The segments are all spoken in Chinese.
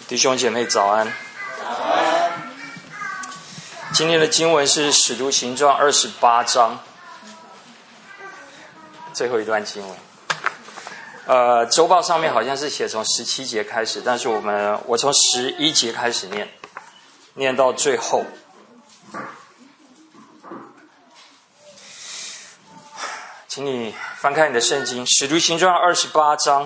弟兄姐妹早安。今天的经文是使徒行传28章最后一段经文。周报上面好像是写从17节开始，但是我从11节开始念到最后。请你翻开你的圣经，使徒行传28章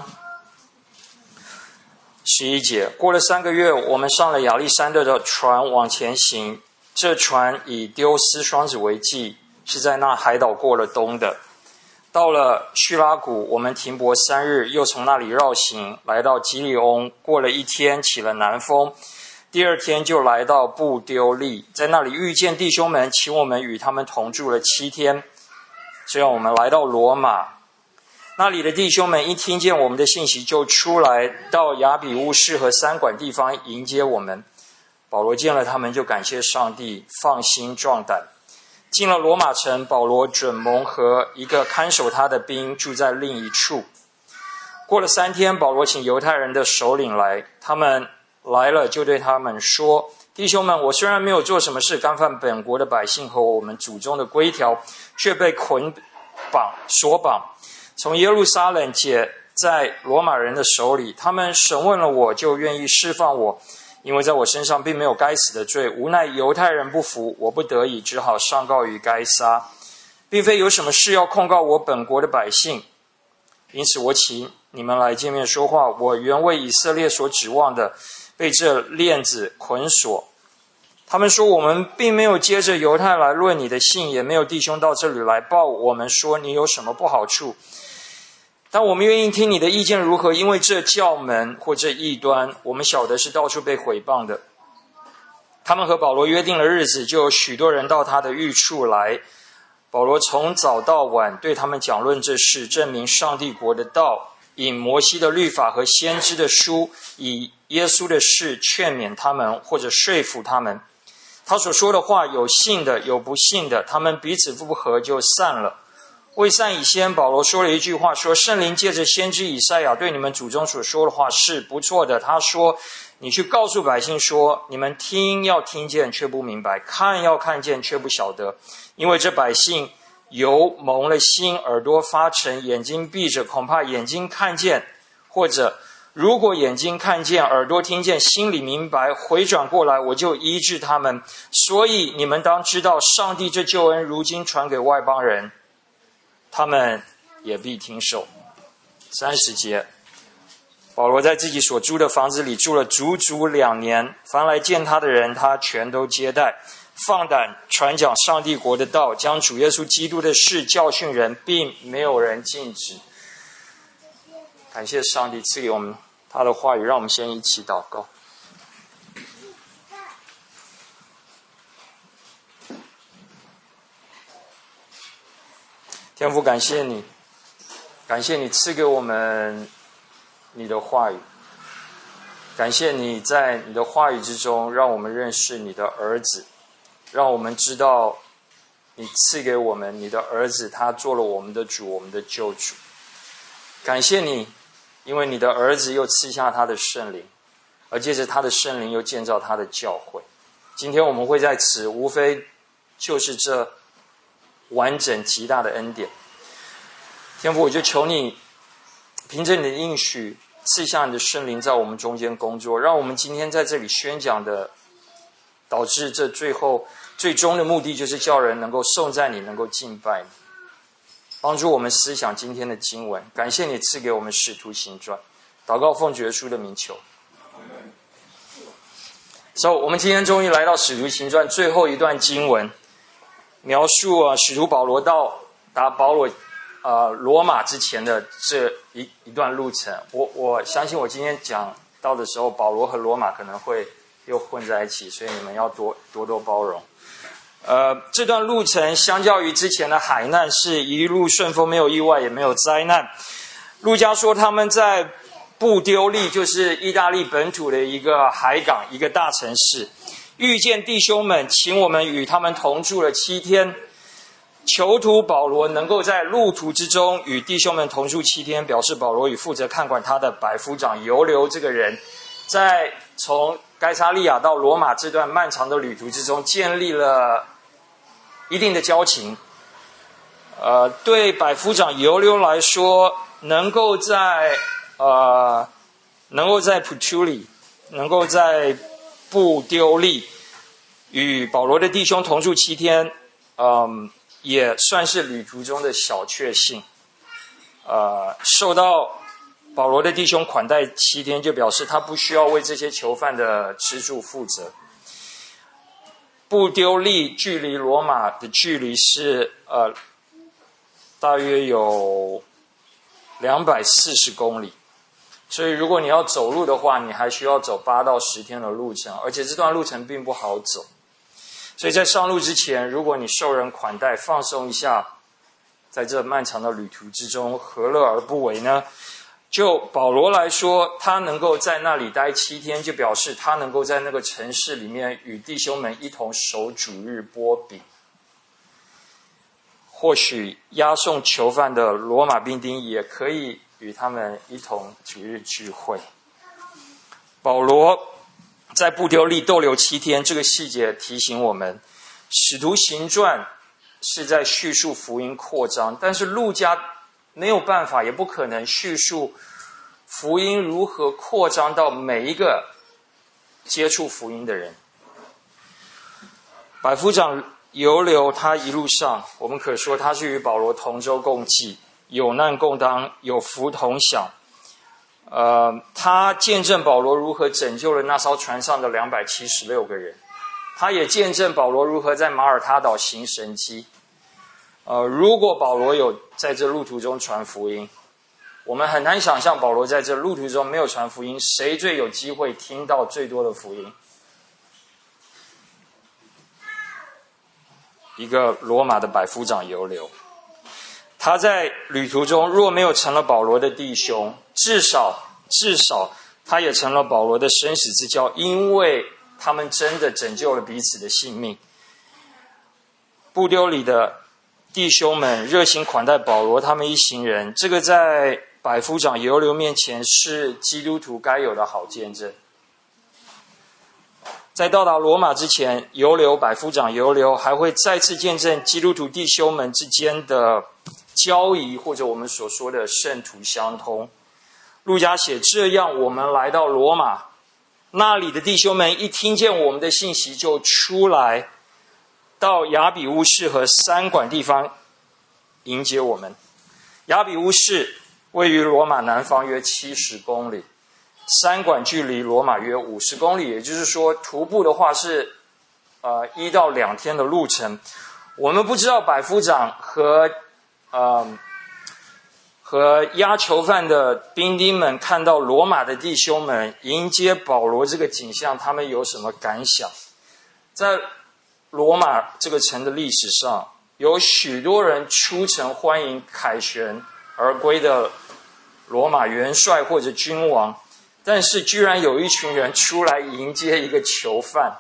11节。过了3个月，我们上了亚历山大的船往前行，这船以丢斯双子为记，是在那海岛过了冬的。到了叙拉古，我们停泊3日，又从那里绕行，来到基利翁，过了1天，起了南风。第2天就来到布丢利，在那里遇见弟兄们，请我们与他们同住了7天。这样我们来到罗马，那里的弟兄们一听见我们的信息，就出来到亚比乌市和三馆地方迎接我们。保罗见了他们，就感谢上帝，放心壮胆。进了罗马城，保罗准蒙和一个看守他的兵住在另一处。过了3天，保罗请犹太人的首领来，他们来了，就对他们说：弟兄们，我虽然没有做什么事干犯本国的百姓和我们祖宗的规条，却被锁绑，从耶路撒冷解在罗马人的手里。他们审问了我，就愿意释放我，因为在我身上并没有该死的罪。无奈犹太人不服，我不得已只好上告于该撒，并非有什么事要控告我本国的百姓。因此我请你们来见面说话。我原为以色列所指望的，被这链子捆锁。他们说，我们并没有接着犹太来论你的信，也没有弟兄到这里来报我们说你有什么不好处。但我们愿意听你的意见如何，因为这教门或这异端，我们晓得是到处被毁谤的。他们和保罗约定了日子，就有许多人到他的寓处来。保罗从早到晚对他们讲论这事，证明上帝国的道，引摩西的律法和先知的书，以耶稣的事劝勉他们，或者说服他们。他所说的话，有信的，有不信的，他们彼此不和，就散了。未散以先，保罗说了一句话，说圣灵借着先知以赛亚对你们祖宗所说的话是不错的。他说，你去告诉百姓说，你们听要听见却不明白，看要看见却不晓得，因为这百姓油蒙了心，耳朵发沉，眼睛闭着，恐怕眼睛看见，或者如果眼睛看见，耳朵听见，心里明白，回转过来，我就医治他们。所以你们当知道，上帝这救恩如今传给外邦人，他们也必听受。30节，保罗在自己所租的房子里住了足足2年，凡来见他的人，他全都接待，放胆传讲上帝国的道，将主耶稣基督的事教训人，并没有人禁止。感谢上帝赐给我们他的话语，让我们先一起祷告。天父，感谢你，感谢你赐给我们你的话语，感谢你在你的话语之中让我们认识你的儿子，让我们知道你赐给我们你的儿子，他做了我们的主，我们的救主。感谢你，因为你的儿子又赐下他的圣灵，而借着他的圣灵又建造他的教会。今天我们会在此，无非就是这完整极大的恩典。天父，我就求你凭着你的应许赐下你的圣灵在我们中间工作，让我们今天在这里宣讲的，导致这最终的目的就是叫人能够颂赞你，能够敬拜你，帮助我们思想今天的经文。感谢你赐给我们使徒行传，祷告奉主耶稣的名求。我们今天终于来到使徒行传最后一段经文，描述使徒保罗到达罗马之前的这一段路程。我相信我今天讲到的时候，保罗和罗马可能会又混在一起，所以你们要多多包容。这段路程相较于之前的海难是一路顺风，没有意外也没有灾难。路加说他们在布丢利，就是意大利本土的一个海港，一个大城市，遇见弟兄们，请我们与他们同住了7天。囚徒保罗能够在路途之中与弟兄们同住7天，表示保罗与负责看管他的百夫长尤留这个人在从该撒利亚到罗马这段漫长的旅途之中，建立了一定的交情。对百夫长尤留来说，能够在普图里，能够在布丢利与保罗的弟兄同住7天，也算是旅途中的小确幸。受到保罗的弟兄款待7天，就表示他不需要为这些囚犯的吃住负责。布丢利距离罗马的距离是大约有240公里，所以如果你要走路的话，你还需要走8到10天的路程，而且这段路程并不好走。所以在上路之前，如果你受人款待，放松一下，在这漫长的旅途之中，何乐而不为呢？就保罗来说，他能够在那里待7天，就表示他能够在那个城市里面与弟兄们一同守主日擘饼。或许押送囚犯的罗马兵丁也可以与他们一同主日聚会。保罗在布丢利逗留7天，这个细节提醒我们，使徒行传是在叙述福音扩张，但是路加没有办法，也不可能叙述福音如何扩张到每一个接触福音的人。百夫长尤留他一路上，我们可说他是与保罗同舟共济，有难共当，有福同享。他见证保罗如何拯救了那艘船上的276个人，他也见证保罗如何在马耳他岛行神迹。如果保罗有在这路途中传福音，我们很难想象保罗在这路途中没有传福音，谁最有机会听到最多的福音？一个罗马的百夫长尤留，他在旅途中若没有成了保罗的弟兄，至少他也成了保罗的生死之交，因为他们真的拯救了彼此的性命。布丢里的弟兄们热心款待保罗他们一行人，这个在百夫长尤留面前是基督徒该有的好见证。在到达罗马之前，百夫长尤留还会再次见证基督徒弟兄们之间的交谊，或者我们所说的圣徒相通。路加写，这样我们来到罗马，那里的弟兄们一听见我们的信息，就出来到亚比乌市和三馆地方迎接我们。亚比乌市位于罗马南方约70公里，三馆距离罗马约50公里，也就是说徒步的话是1到2天的路程。我们不知道百夫长和押囚犯的兵丁们看到罗马的弟兄们迎接保罗这个景象，他们有什么感想？在罗马这个城的历史上，有许多人出城欢迎凯旋而归的罗马元帅或者君王，但是居然有一群人出来迎接一个囚犯。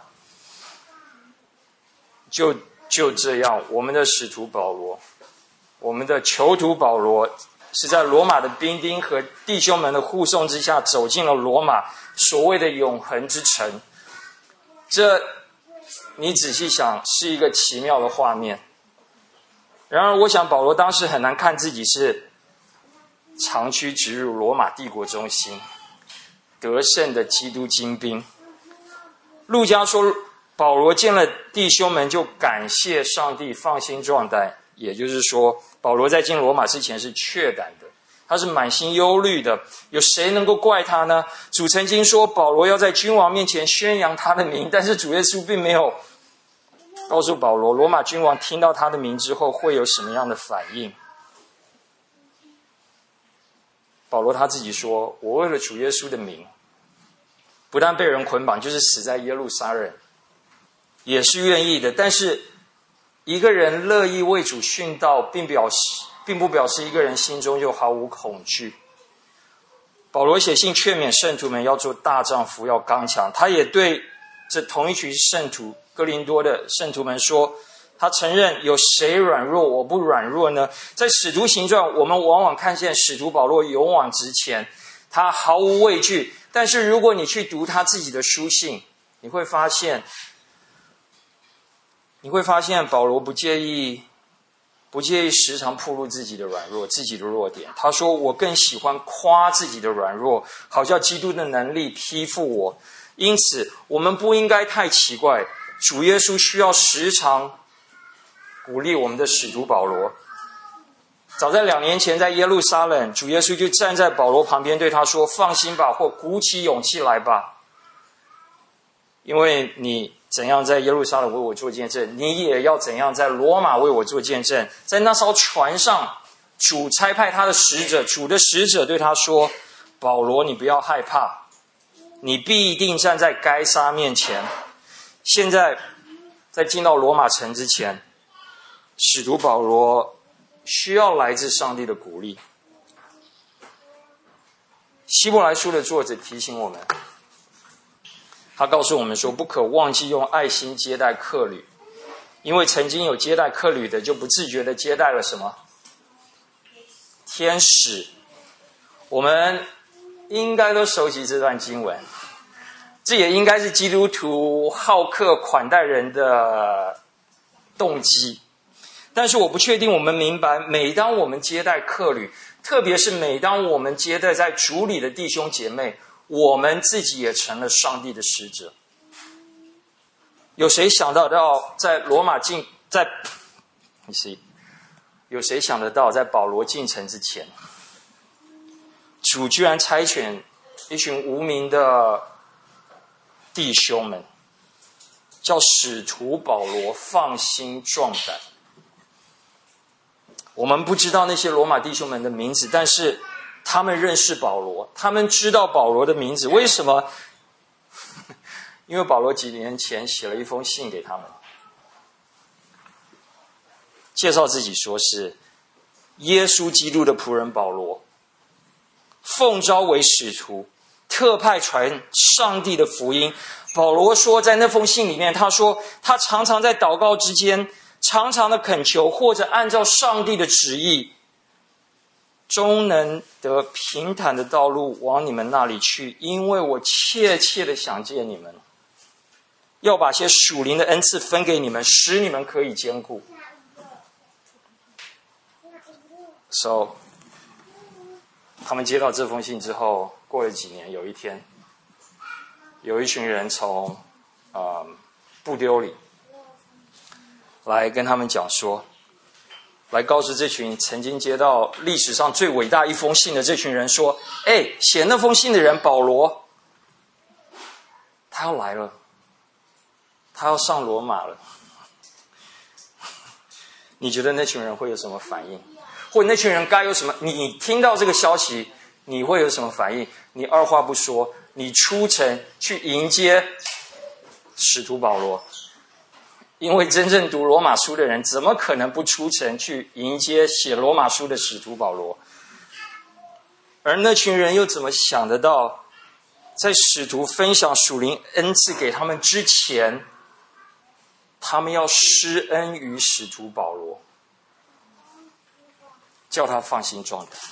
就这样，我们的使徒保罗，我们的囚徒保罗，是在罗马的兵丁和弟兄们的护送之下走进了罗马所谓的永恒之城。这你仔细想，是一个奇妙的画面。然而我想保罗当时很难看自己是长驱直入罗马帝国中心得胜的基督精兵。路加说保罗见了弟兄们就感谢上帝，放心壮胆，也就是说保罗在进罗马之前是确胆的，他是满心忧虑的。有谁能够怪他呢？主曾经说保罗要在君王面前宣扬他的名，但是主耶稣并没有告诉保罗罗马君王听到他的名之后会有什么样的反应。保罗他自己说，我为了主耶稣的名不但被人捆绑，就是死在耶路撒冷也是愿意的。但是一个人乐意为主殉道，并不表示一个人心中就毫无恐惧。保罗写信劝勉圣徒们要做大丈夫，要刚强。他也对这同一群圣徒哥林多的圣徒们说，他承认有谁软弱我不软弱呢？在使徒行传，我们往往看见使徒保罗勇往直前，他毫无畏惧， 但是如果你去读他自己的书信，你会发现保罗不介意时常暴露自己的软弱，自己的弱点。他说，我更喜欢夸自己的软弱，好叫基督的能力披覆我。因此我们不应该太奇怪，主耶稣需要时常鼓励我们的使徒保罗。早在2年前，在耶路撒冷，主耶稣就站在保罗旁边对他说，放心吧，或鼓起勇气来吧，因为你怎样在耶路撒冷为我做见证，你也要怎样在罗马为我做见证。在那艘船上，主差派他的使者，主的使者对他说，保罗，你不要害怕，你必定站在该撒面前。现在在进到罗马城之前，使徒保罗需要来自上帝的鼓励。希伯来书的作者提醒我们，他告诉我们说，不可忘记用爱心接待客旅，因为曾经有接待客旅的，就不自觉地接待了什么？天使。我们应该都熟悉这段经文，这也应该是基督徒好客款待人的动机。但是我不确定我们明白，每当我们接待客旅，特别是每当我们接待在主里的弟兄姐妹，我们自己也成了上帝的使者。有谁想得到在有谁想得到在保罗进城之前，主居然差遣一群无名的弟兄们，叫使徒保罗放心壮胆。我们不知道那些罗马弟兄们的名字，但是他们认识保罗，他们知道保罗的名字。为什么？因为保罗几年前写了一封信给他们，介绍自己说是耶稣基督的仆人保罗，奉召为使徒，特派传上帝的福音。保罗说，在那封信里面，他说他常常在祷告之间，常常的恳求，或者按照上帝的旨意，终能得平坦的道路往你们那里去，因为我切切的想见你们，要把些属灵的恩赐分给你们，使你们可以坚固。So， 他们接到这封信之后，过了几年，有一天，有一群人从布丢里来跟他们讲说，来告诉这群曾经接到历史上最伟大一封信的这群人说，写那封信的人保罗，他要来了，他要上罗马了。你觉得那群人会有什么反应？或者那群人该有什么？你听到这个消息，你会有什么反应？你二话不说，你出城去迎接使徒保罗。因为真正读罗马书的人，怎么可能不出城去迎接写罗马书的使徒保罗？而那群人又怎么想得到，在使徒分享属灵恩赐给他们之前，他们要施恩于使徒保罗，叫他放心壮胆。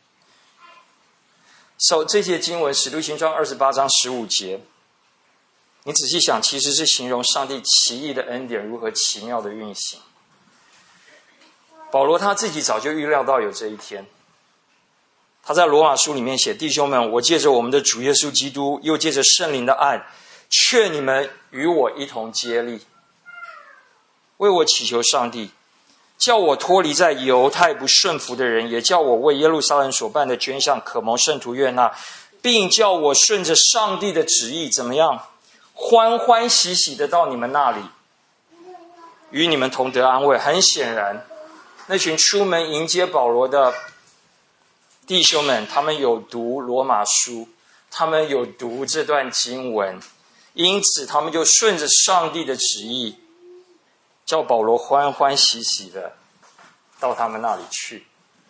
这节经文使徒行传28章15节，你仔细想，其实是形容上帝奇异的恩典如何奇妙的运行。保罗他自己早就预料到有这一天，他在罗马书里面写，弟兄们，我借着我们的主耶稣基督，又借着圣灵的爱，劝你们与我一同接力，为我祈求上帝，叫我脱离在犹太不顺服的人，也叫我为耶路撒冷所办的捐项可蒙圣徒悦纳，并叫我顺着上帝的旨意怎么样，欢欢喜喜的到你们那里，与你们同得安慰。很显然，那群出门迎接保罗的弟兄们，他们有读罗马书，他们有读这段经文，因此他们就顺着上帝的旨意，叫保罗欢欢喜喜的到他们那里去。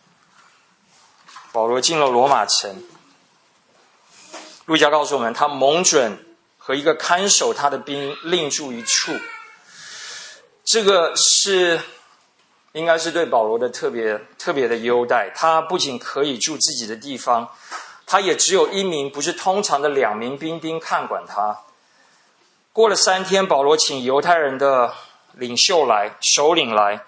保罗进了罗马城，路加告诉我们，他蒙准和一个看守他的兵另住一处。这个应该是对保罗的特别的优待。他不仅可以住自己的地方， 他也只有一名，不是通常的2名兵丁看管他。过了3天，保罗请犹太人的领袖来，首领来，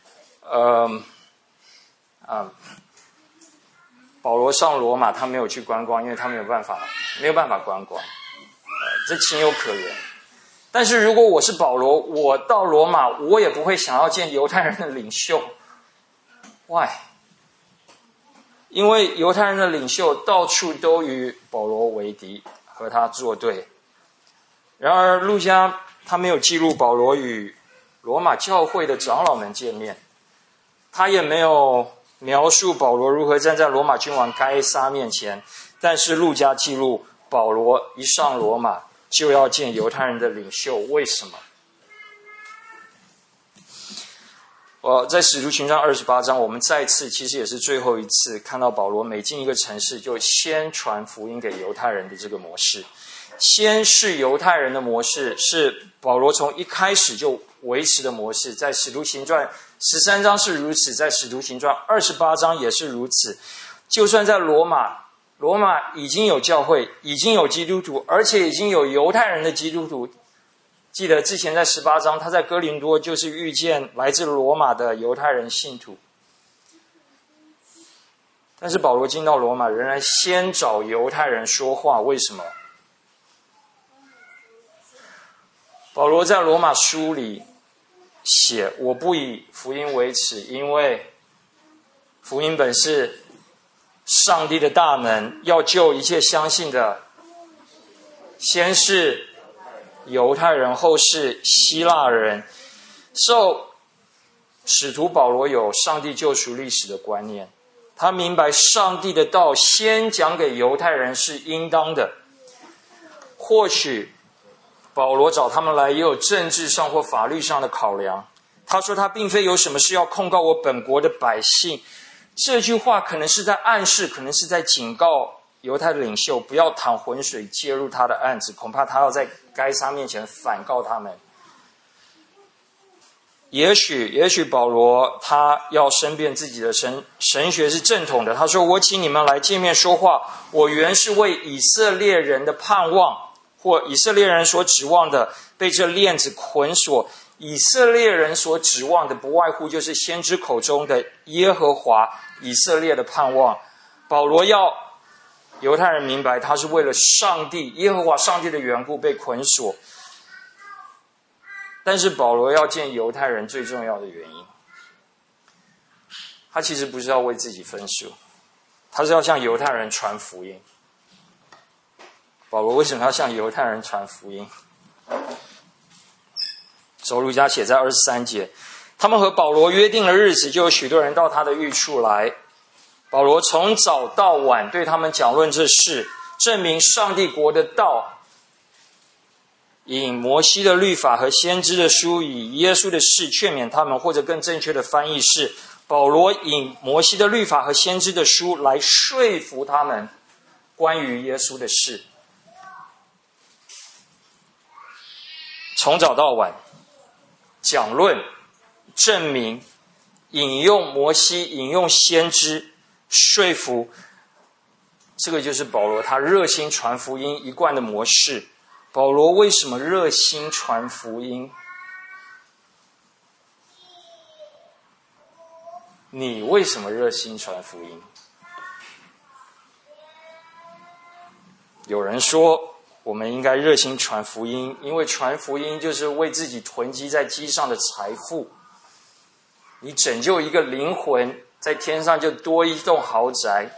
保罗上罗马，他没有去观光，因为他没有办法观光，这情有可原。但是如果我是保罗，我到罗马，我也不会想要见犹太人的领袖。Why？ 因为犹太人的领袖到处都与保罗为敌，和他作对。然而路加他没有记录保罗与罗马教会的长老们见面，他也没有描述保罗如何站在罗马君王该撒面前，但是路加记录保罗一上罗马就要见犹太人的领袖。为什么？在使徒行传28章，我们再次，其实也是最后一次看到保罗每进一个城市就先传福音给犹太人的这个模式。先是犹太人的模式，是保罗从一开始就维持的模式，在使徒行传13章是如此，在使徒行传28章也是如此。就算在罗马已经有教会，已经有基督徒，而且已经有犹太人的基督徒。记得之前在18章，他在哥林多就是遇见来自罗马的犹太人信徒。但是保罗进到罗马，仍然先找犹太人说话。为什么？保罗在罗马书里写：我不以福音为耻，因为福音本是上帝的大能，要救一切相信的，先是犹太人，后是希腊人。使徒保罗有上帝救赎历史的观念，他明白上帝的道先讲给犹太人是应当的。或许保罗找他们来也有政治上或法律上的考量。他说他并非有什么事要控告我本国的百姓，这句话可能是在暗示，可能是在警告犹太的领袖不要淌浑水介入他的案子，恐怕他要在该撒面前反告他们。也许保罗他要申辩自己的神学是正统的。他说：我请你们来见面说话，我原是为以色列人的盼望，或以色列人所指望的被这链子捆锁。以色列人所指望的不外乎就是先知口中的耶和华以色列的盼望。保罗要犹太人明白，他是为了上帝耶和华上帝的缘故被捆锁。但是保罗要见犹太人最重要的原因，他其实不是要为自己分数，他是要向犹太人传福音。保罗为什么要向犹太人传福音？路加写在23节，他们和保罗约定了日子，就有许多人到他的寓处来。保罗从早到晚对他们讲论这事，证明上帝国的道，引摩西的律法和先知的书，以耶稣的事劝勉他们，或者更正确的翻译是，保罗引摩西的律法和先知的书来说服他们关于耶稣的事。从早到晚讲论、证明、引用摩西、引用先知、说服，这个就是保罗他热心传福音一贯的模式。保罗为什么热心传福音？你为什么热心传福音？有人说我们应该热心传福音，因为传福音就是为自己囤积在机上的财富。你拯救一个灵魂，在天上就多一栋豪宅。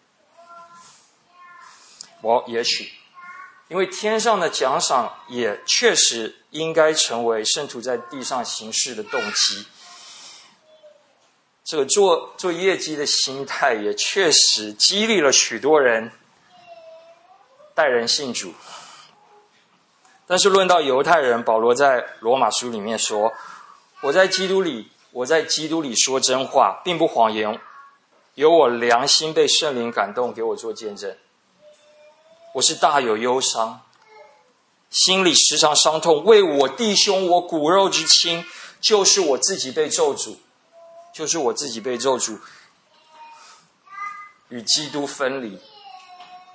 也许因为天上的奖赏也确实应该成为圣徒在地上行事的动机。这个做业绩的心态也确实激励了许多人带人信主。但是论到犹太人，保罗在罗马书里面说，我在基督里说真话，并不谎言，有我良心被圣灵感动，给我做见证。我是大有忧伤，心里时常伤痛，为我弟兄我骨肉之亲，就是我自己被咒诅，与基督分离。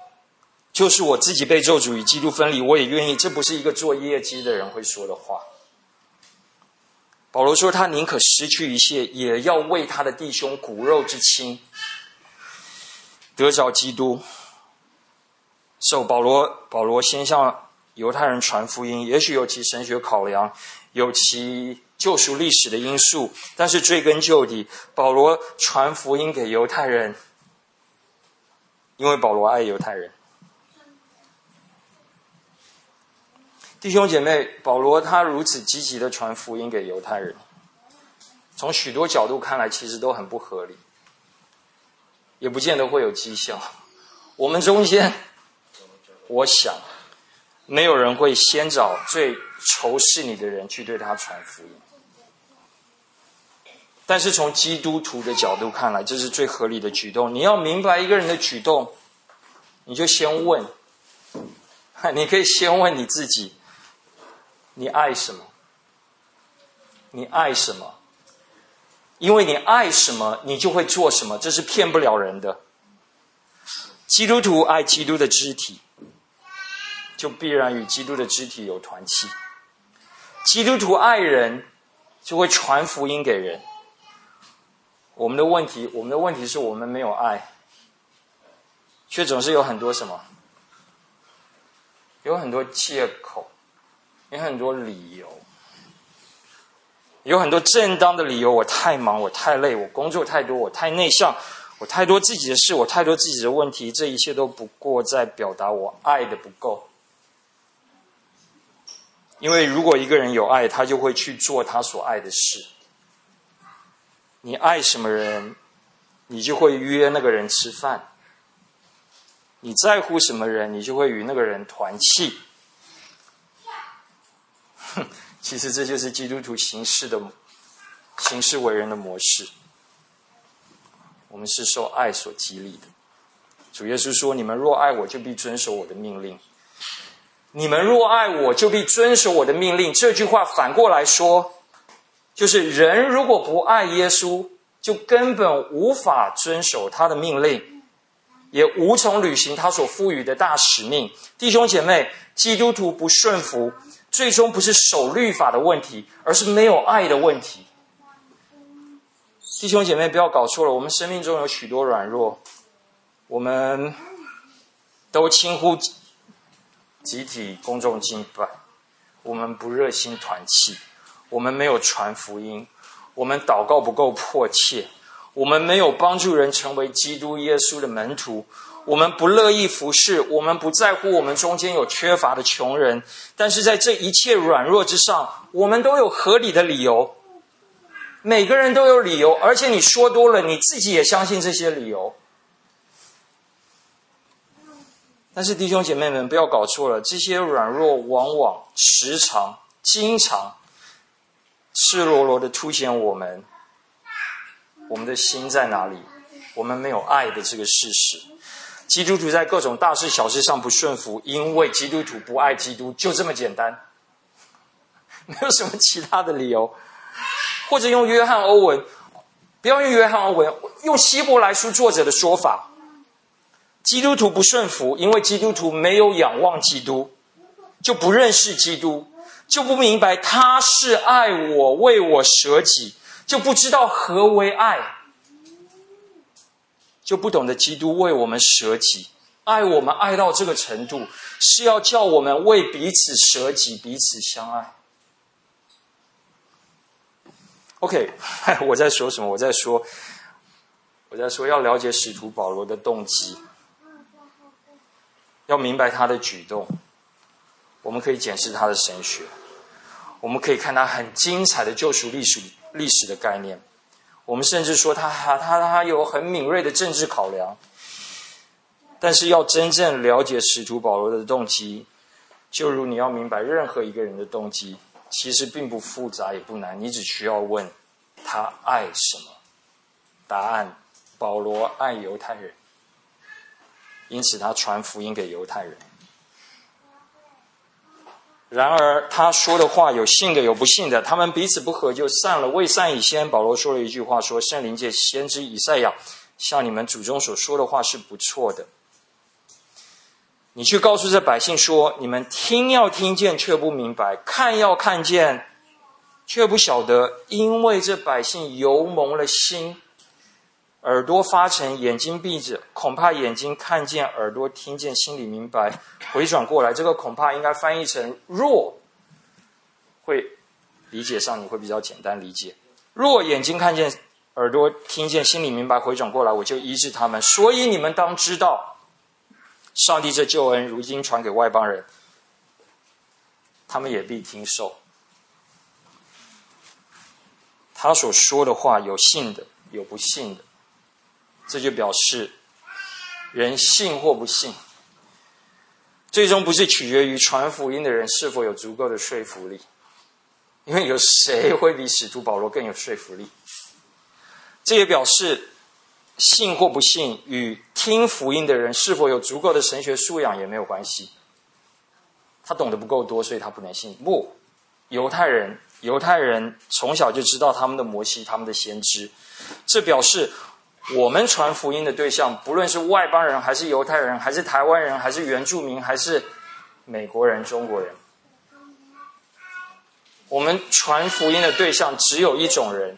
就是我自己被咒诅与基督分离，我也愿意。这不是一个做业绩的人会说的话。保罗说他宁可失去一切，也要为他的弟兄骨肉之亲得着基督。保罗先向犹太人传福音，也许有其神学考量，有其救赎历史的因素，但是追根究底，保罗传福音给犹太人，因为保罗爱犹太人。弟兄姐妹，保罗他如此积极的传福音给犹太人，从许多角度看来其实都很不合理，也不见得会有绩效。我们中间，我想没有人会先找最仇视你的人去对他传福音，但是从基督徒的角度看来，这是最合理的举动。你要明白一个人的举动，你就先问，你可以先问你自己，你爱什么？你爱什么？因为你爱什么，你就会做什么，这是骗不了人的。基督徒爱基督的肢体，就必然与基督的肢体有团契。基督徒爱人，就会传福音给人。我们的问题是我们没有爱，却总是有很多什么？有很多借口，有很多理由，有很多正当的理由。我太忙，我太累，我工作太多，我太内向，我太多自己的事，我太多自己的问题，这一切都不过在表达我爱的不够。因为如果一个人有爱，他就会去做他所爱的事。你爱什么人，你就会约那个人吃饭。你在乎什么人，你就会与那个人团契。其实这就是基督徒行事为人的模式。我们是受爱所激励的。主耶稣说，你们若爱我，就必遵守我的命令。你们若爱我，就必遵守我的命令。这句话反过来说，就是人如果不爱耶稣，就根本无法遵守他的命令，也无从履行他所赋予的大使命。弟兄姐妹，基督徒不顺服，最终不是守律法的问题，而是没有爱的问题。弟兄姐妹，不要搞错了，我们生命中有许多软弱，我们都轻忽集体公众敬拜，我们不热心团契，我们没有传福音，我们祷告不够迫切，我们没有帮助人成为基督耶稣的门徒，我们不乐意服侍，我们不在乎我们中间有缺乏的穷人。但是在这一切软弱之上，我们都有合理的理由，每个人都有理由，而且你说多了，你自己也相信这些理由。但是弟兄姐妹们，不要搞错了，这些软弱往往时常经常赤裸裸的凸显我们的心在哪里，我们没有爱的这个事实。基督徒在各种大事小事上不顺服，因为基督徒不爱基督，就这么简单，没有什么其他的理由。或者用约翰欧文，不要用约翰欧文，用希伯来书作者的说法，基督徒不顺服，因为基督徒没有仰望基督，就不认识基督，就不明白他是爱我，为我舍己，就不知道何为爱，就不懂得基督为我们舍己，爱我们爱到这个程度，是要叫我们为彼此舍己，彼此相爱。OK， 我在说什么？我在说要了解使徒保罗的动机，要明白他的举动，我们可以检视他的神学，我们可以看他很精彩的救赎历史的概念，我们甚至说他有很敏锐的政治考量。但是要真正了解使徒保罗的动机，就如你要明白任何一个人的动机，其实并不复杂也不难，你只需要问他爱什么。答案，保罗爱犹太人，因此他传福音给犹太人。然而他说的话有信的有不信的，他们彼此不合就散了。未散以先，保罗说了一句话，说圣灵借先知以赛亚向你们祖宗所说的话是不错的。 你去告诉这百姓说，你们听要听见却不明白，看要看见却不晓得，因为这百姓油蒙了心，耳朵发沉，眼睛闭着，恐怕眼睛看见，耳朵听见，心里明白，回转过来。这个恐怕应该翻译成若，会理解上你会比较简单理解。若眼睛看见，耳朵听见，心里明白，回转过来，我就医治他们。所以你们当知道，上帝这救恩如今传给外邦人，他们也必听受。他所说的话，有信的，有不信的。这就表示人信或不信，最终不是取决于传福音的人是否有足够的说服力，因为有谁会比使徒保罗更有说服力？这也表示信或不信与听福音的人是否有足够的神学素养也没有关系。他懂得不够多，所以他不能信。不，犹太人从小就知道他们的摩西，他们的先知。这表示我们传福音的对象，不论是外邦人，还是犹太人，还是台湾人，还是原住民，还是美国人、中国人，我们传福音的对象只有一种人，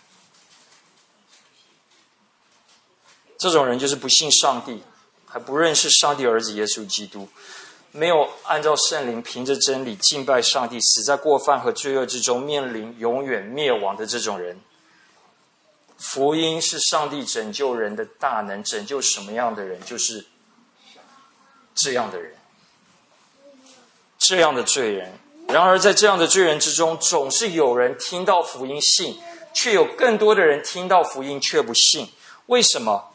这种人就是不信上帝，还不认识上帝儿子耶稣基督，没有按照圣灵凭着真理敬拜上帝，死在过犯和罪恶之中，面临永远灭亡的这种人。福音是上帝拯救人的大能，拯救什么样的人？就是这样的人，这样的罪人。然而在这样的罪人之中，总是有人听到福音信，却有更多的人听到福音却不信。为什么？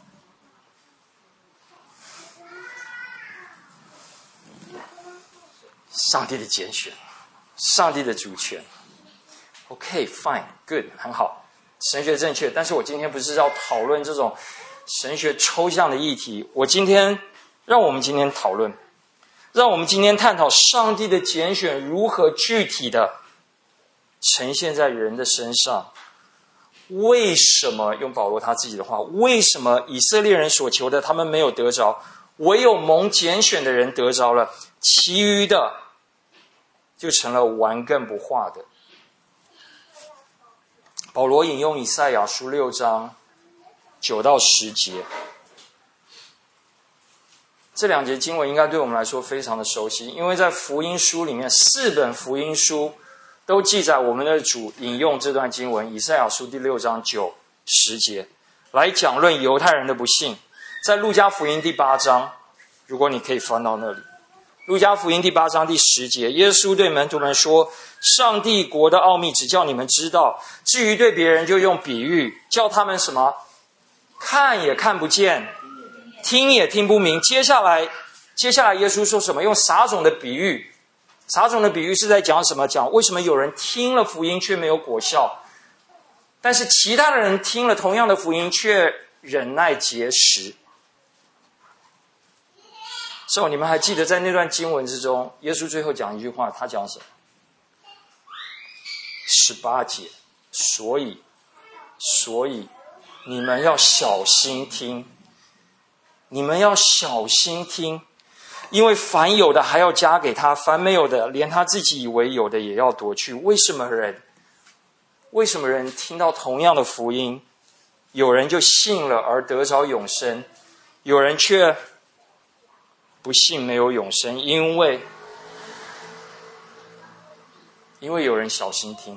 上帝的拣选，上帝的主权。OK, fine, good, 很好，神学正确。但是我今天不是要讨论这种神学抽象的议题，让我们今天讨论，让我们今天探讨上帝的拣选如何具体的呈现在人的身上。为什么用保罗他自己的话，为什么以色列人所求的他们没有得着，唯有蒙拣选的人得着了，其余的就成了顽梗不化的。保罗引用以赛亚书6章9到10节，这两节经文应该对我们来说非常的熟悉，因为在福音书里面，4本福音书都记载我们的主引用这段经文，以赛亚书第6章9、10节来讲论犹太人的不信。在路加福音第8章，如果你可以翻到那里，路加福音第8章第10节，耶稣对门徒们说，上帝国的奥秘只叫你们知道，至于对别人就用比喻，叫他们什么？看也看不见，听也听不明。接下来耶稣说什么？用撒种的比喻。撒种的比喻是在讲什么？讲为什么有人听了福音却没有果效，但是其他的人听了同样的福音却忍耐结实。所以你们还记得在那段经文之中，耶稣最后讲一句话，他讲什么？18节，所以你们要小心听，你们要小心听，因为凡有的还要加给他，凡没有的连他自己以为有的也要夺去。为什么人听到同样的福音，有人就信了而得着永生，有人却不信没有永生？因为有人小心听，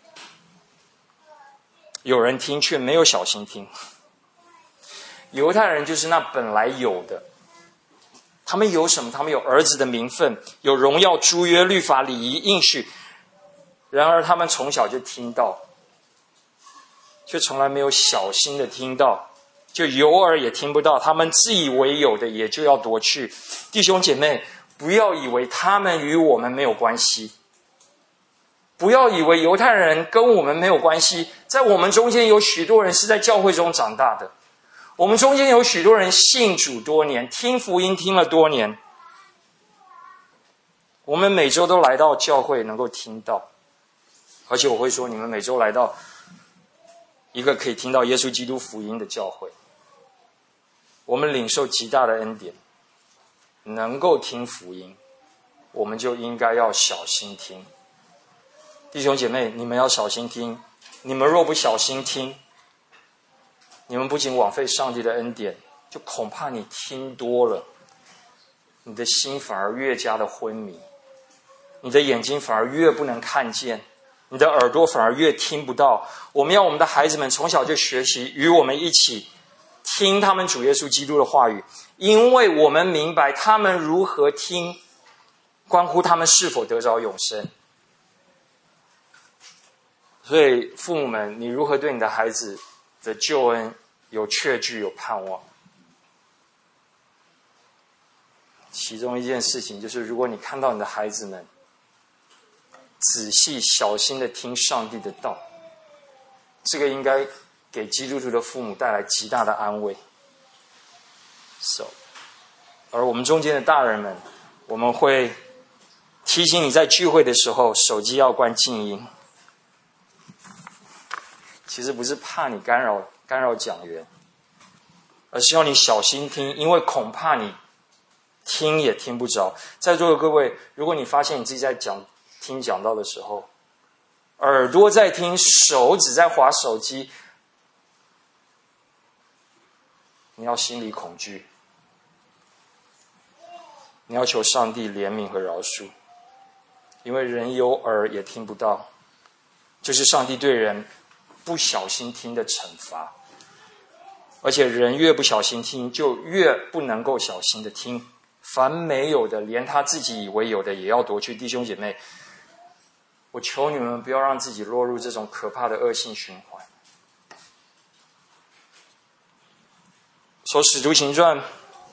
有人听却没有小心听。犹太人就是那本来有的，他们有什么？他们有儿子的名分，有荣耀、诸约、律法、礼仪、应许。然而他们从小就听到，却从来没有小心的听到，就有耳也听不到，他们自以为有的也就要夺去。弟兄姐妹，不要以为他们与我们没有关系，不要以为犹太人跟我们没有关系。在我们中间有许多人是在教会中长大的，我们中间有许多人信主多年，听福音听了多年，我们每周都来到教会能够听到，而且我会说，你们每周来到一个可以听到耶稣基督福音的教会，我们领受极大的恩典。 能够听福音，我们就应该要小心听。弟兄姐妹，你们要小心听。你们若不小心听，你们不仅枉费上帝的恩典，就恐怕你听多了，你的心反而越加的昏迷，你的眼睛反而越不能看见，你的耳朵反而越听不到。我们要我们的孩子们从小就学习与我们一起听他们主耶稣基督的话语，因为我们明白他们如何听，关乎他们是否得着永生。所以父母们，你如何对你的孩子的救恩有确据、有盼望？其中一件事情就是，如果你看到你的孩子们仔细小心的听上帝的道，这个应该给基督徒的父母带来极大的安慰。而我们中间的大人们，我们会提醒你在聚会的时候手机要关静音。其实不是怕你干扰讲员，而是要你小心听，因为恐怕你听也听不着。在座的各位，如果你发现你自己在听讲道的时候，耳朵在听，手指在滑手机，你要心里恐惧，你要求上帝怜悯和饶恕，因为人有耳也听不到，这是上帝对人不小心听的惩罚。而且人越不小心听，就越不能够小心的听。凡没有的，连他自己以为有的也要夺去。弟兄姐妹，我求你们不要让自己落入这种可怕的恶性循环。使徒行传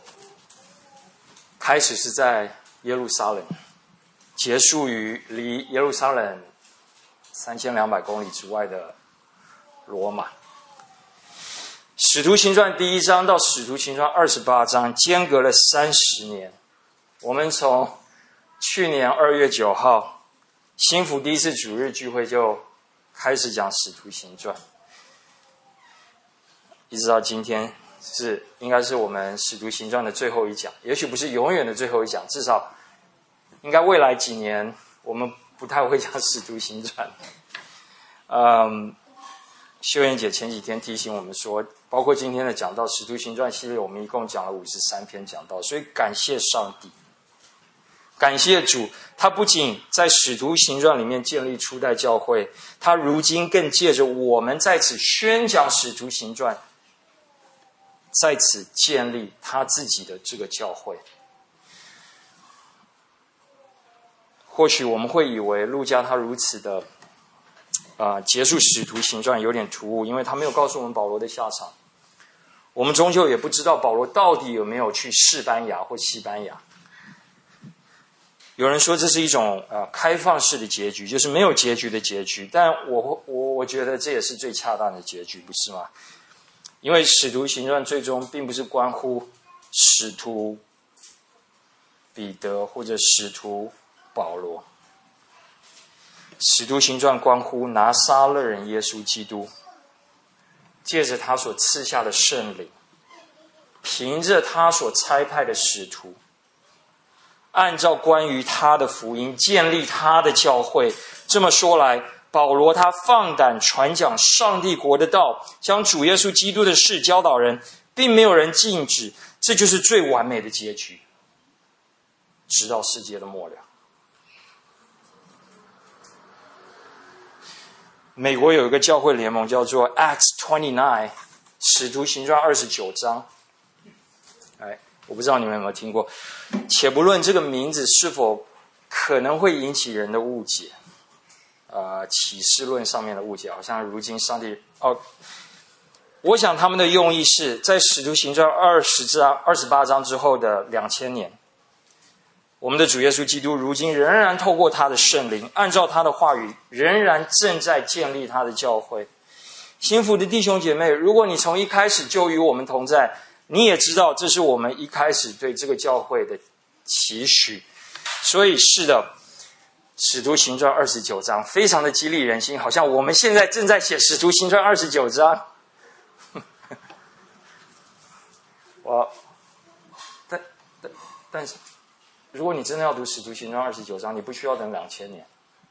开始是在耶路撒冷，结束于离耶路撒冷3200公里之外的罗马。使徒行传第1章到使徒行传28章间隔了30年。我们从去年2月9号新福第一次主日聚会就开始讲使徒行传，一直到今天应该是我们使徒行传的最后一讲，也许不是永远的最后一讲，至少应该未来几年我们不太会讲使徒行传。秀妍姐前几天提醒我们说，包括今天的讲道使徒行传系列，我们一共讲了53篇讲道，所以感谢上帝，感谢主，他不仅在使徒行传里面建立初代教会，他如今更借着我们在此宣讲使徒行传，在此建立他自己的这个教会。或许我们会以为路加他如此的结束使徒行传有点突兀，因为他没有告诉我们保罗的下场。我们终究也不知道保罗到底有没有去士班牙或西班牙。有人说这是一种开放式的结局，就是没有结局的结局，但我觉得这也是最恰当的结局，不是吗？因为使徒行传最终并不是关乎使徒彼得或者使徒保罗，使徒行传关乎拿撒勒人耶稣基督，借着他所赐下的圣灵，凭着他所差派的使徒，按照关于他的福音建立他的教会。这么说来，保罗他放胆传讲上帝国的道，将主耶稣基督的事教导人，并没有人禁止，这就是最完美的结局，直到世界的末了。美国有一个教会联盟叫做 Acts 29， 使徒行传29章。我不知道你们有没有听过，且不论这个名字是否可能会引起人的误解，启示论上面的误解，好像如今上帝我想他们的用意是在使徒行传28章之后的2000年，我们的主耶稣基督如今仍然透过他的圣灵，按照他的话语，仍然正在建立他的教会。幸福的弟兄姐妹，如果你从一开始就与我们同在，你也知道这是我们一开始对这个教会的期许。所以是的，使徒行传29章非常的激励人心，好像我们现在正在写使徒行传29章。 但是如果你真的要读使徒行传29章，你不需要等2000年，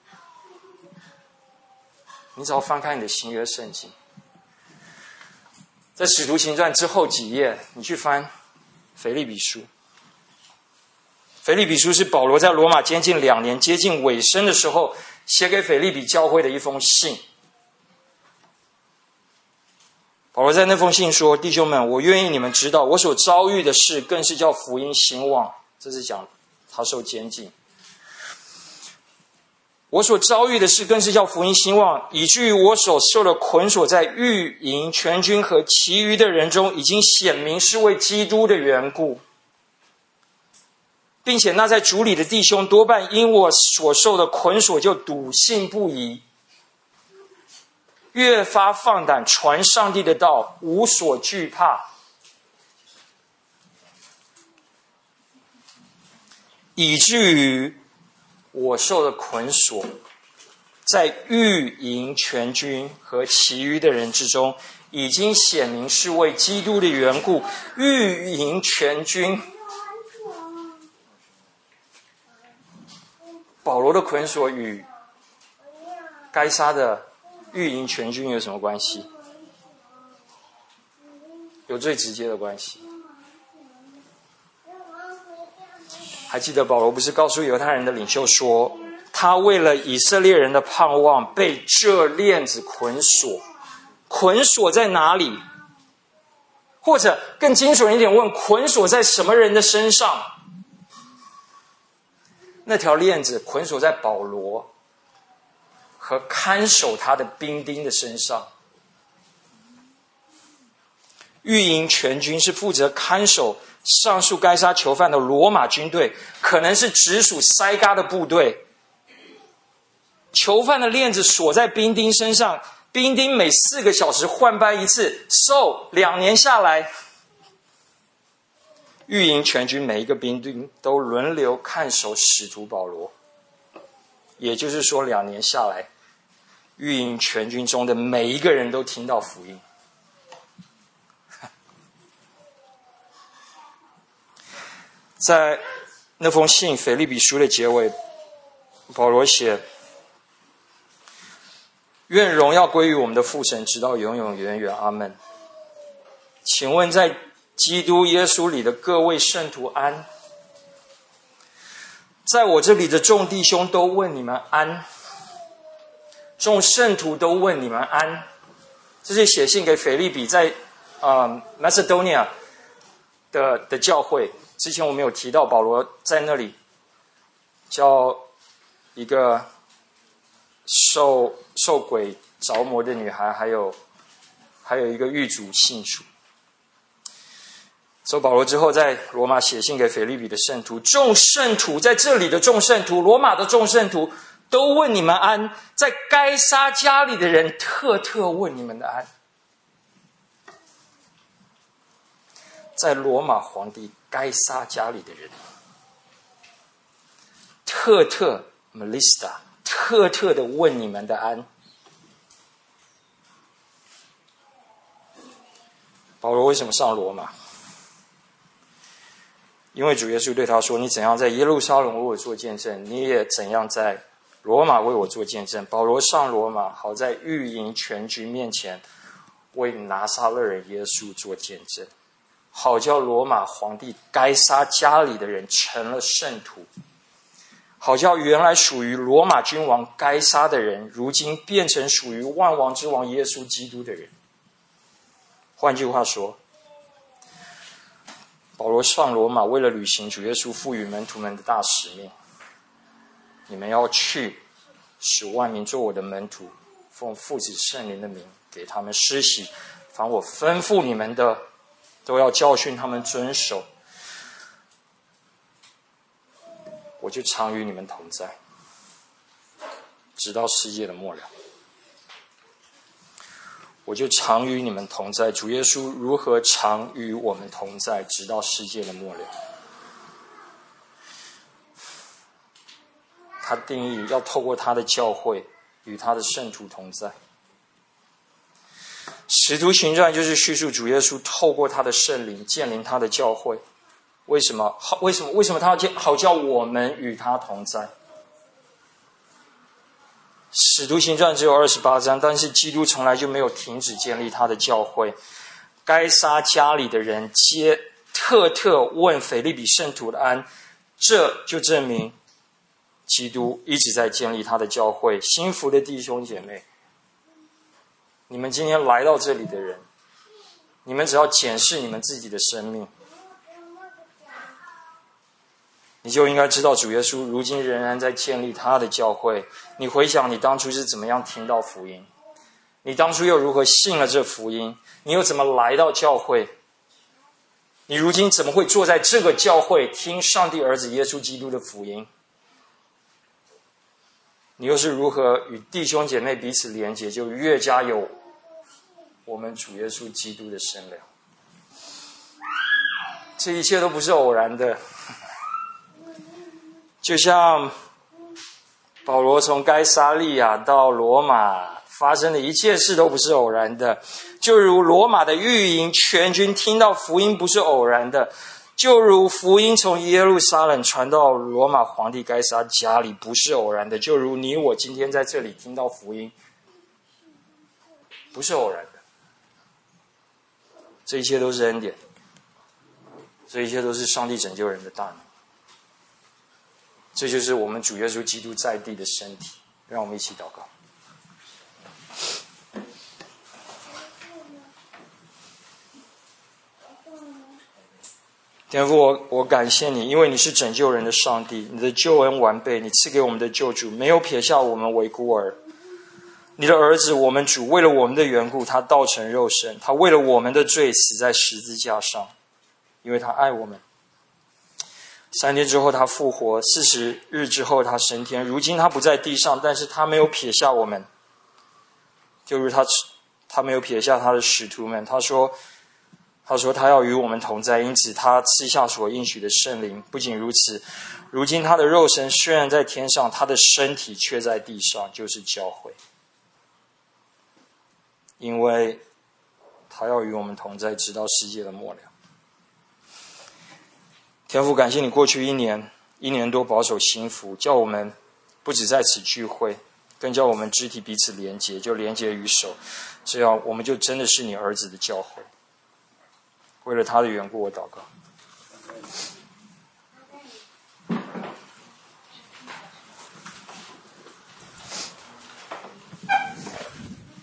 你只要翻开你的新约圣经，在使徒行传之后几页，你去翻腓立比书。腓立比书是保罗在罗马监禁2年，接近尾声的时候，写给腓立比教会的一封信。保罗在那封信说：弟兄们，我愿意你们知道，我所遭遇的事，更是叫福音兴旺。这是讲他受监禁。我所遭遇的事，更是叫福音兴旺，以至于我所受的捆锁，在御营全军和其余的人中，已经显明是为基督的缘故。并且那在主里的弟兄多半因我所受的捆锁就笃信不疑，越发放胆传上帝的道，无所惧怕，以至于我受的捆锁在御营全军和其余的人之中，已经显明是为基督的缘故。御营全军，保罗的捆锁与该撒的御营全军有什么关系？有最直接的关系。还记得保罗不是告诉犹太人的领袖说，他为了以色列人的盼望被这链子捆锁。捆锁在哪里？或者更精准一点问，捆锁在什么人的身上？那条链子捆锁在保罗和看守他的兵丁的身上。御营全军是负责看守上述该杀囚犯的罗马军队，可能是直属塞嘎的部队。囚犯的链子锁在兵丁身上，兵丁每4个小时换班一次，2年下来，御营全军每一个兵丁都轮流看守使徒保罗。也就是说，2年下来，御营全军中的每一个人都听到福音。在那封信腓立比书的结尾，保罗写：愿荣耀归于我们的父神，直到永永远远，阿们。请问在基督耶稣里的各位圣徒安。在我这里的众弟兄都问你们安，众圣徒都问你们安。这是写信给腓立比在Macedonia 的教会。之前我们有提到保罗在那里叫一个受鬼着魔的女孩，还有一个狱卒信主。所以保罗之后在罗马写信给腓立比的圣徒，众圣徒在这里的众圣徒，罗马的众圣徒都问你们安，在该撒家里的人特问你们的安。在罗马皇帝该撒家里的人特 Melista 特的问你们的安。保罗为什么上罗马？因为主耶稣对他说，你怎样在耶路撒冷为我做见证，你也怎样在罗马为我做见证。保罗上罗马，好在御营全军面前为拿撒勒人耶稣做见证，好叫罗马皇帝该撒家里的人成了圣徒，好叫原来属于罗马君王该撒的人，如今变成属于万王之王耶稣基督的人。换句话说，保罗上罗马为了履行主耶稣赋予门徒们的大使命，你们要去，使万民做我的门徒，奉父子圣灵的名给他们施洗，凡我吩咐你们的，都要教训他们遵守。我就常与你们同在，直到世界的末了。我就常与你们同在。主耶稣如何常与我们同在，直到世界的末了。他定义要透过他的教会与他的圣徒同在。使徒行传就是叙述主耶稣透过他的圣灵建立他的教会。 为什么他好叫我们与他同在？使徒行传只有28章，但是基督从来就没有停止建立他的教会。该撒家里的人特问腓立比圣徒的安，这就证明基督一直在建立他的教会。幸福的弟兄姐妹，你们今天来到这里的人，你们只要检视你们自己的生命，你就应该知道主耶稣如今仍然在建立他的教会。你回想你当初是怎么样听到福音，你当初又如何信了这福音，你又怎么来到教会，你如今怎么会坐在这个教会听上帝儿子耶稣基督的福音，你又是如何与弟兄姐妹彼此连结，就越加有我们主耶稣基督的身量。这一切都不是偶然的，就像保罗从该撒利亚到罗马发生的一切事都不是偶然的，就如罗马的御营全军听到福音不是偶然的，就如福音从耶路撒冷传到罗马皇帝该撒家里不是偶然的，就如你我今天在这里听到福音不是偶然的。这一切都是恩典，这一切都是上帝拯救人的大能。这就是我们主耶稣基督在地的身体。让我们一起祷告。天父，我感谢你，因为你是拯救人的上帝，你的救恩完备，你赐给我们的救主没有撇下我们为孤儿。你的儿子我们主为了我们的缘故，他道成肉身，他为了我们的罪死在十字架上，因为他爱我们。3天之后他复活，40日之后他升天。如今他不在地上，但是他没有撇下我们，就如他没有撇下他的使徒们。他说他要与我们同在，因此他赐下所应许的圣灵。不仅如此，如今他的肉身虽然在天上，他的身体却在地上，就是教会。因为他要与我们同在，直到世界的末了。天父，感谢你过去1年多保守心福，叫我们不只在此聚会，更叫我们肢体彼此连结，就连结于手，这样我们就真的是你儿子的教会。为了他的缘故，我祷告。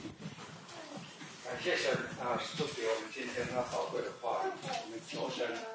感谢神啊，赐给我们今天他宝贵的话语，我们求神